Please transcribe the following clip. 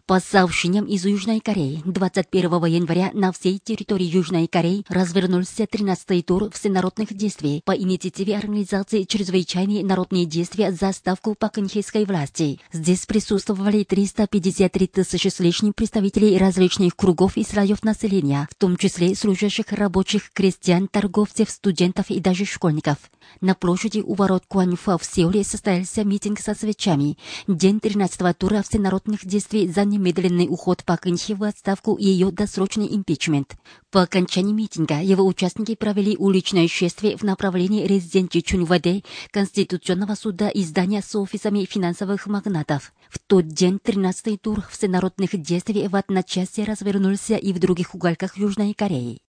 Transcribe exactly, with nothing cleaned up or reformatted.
По сообщениям из Южной Кореи, двадцать первого января на всей территории Южной Кореи развернулся тринадцатый тур всенародных действий по инициативе Организации «Чрезвычайные народные действия за ставку пакынхейской власти». Здесь присутствовали триста пятьдесят три тысячи с лишним представителей различных кругов и слоев населения, в том числе служащих, рабочих, крестьян, торговцев, студентов и даже школьников. На площади у ворот Куаньфа в Сеуле состоялся митинг со свечами. День тринадцатого тура всенародных действий за немедленный уход Пак Кын Хе в отставку и ее досрочный импичмент. По окончании митинга его участники провели уличное шествие в направлении резиденции Чуньваде, Конституционного суда и здания с офисами финансовых магнатов. В тот день тринадцатый тур всенародных действий в одночасье развернулся и в других уголках Южной Кореи.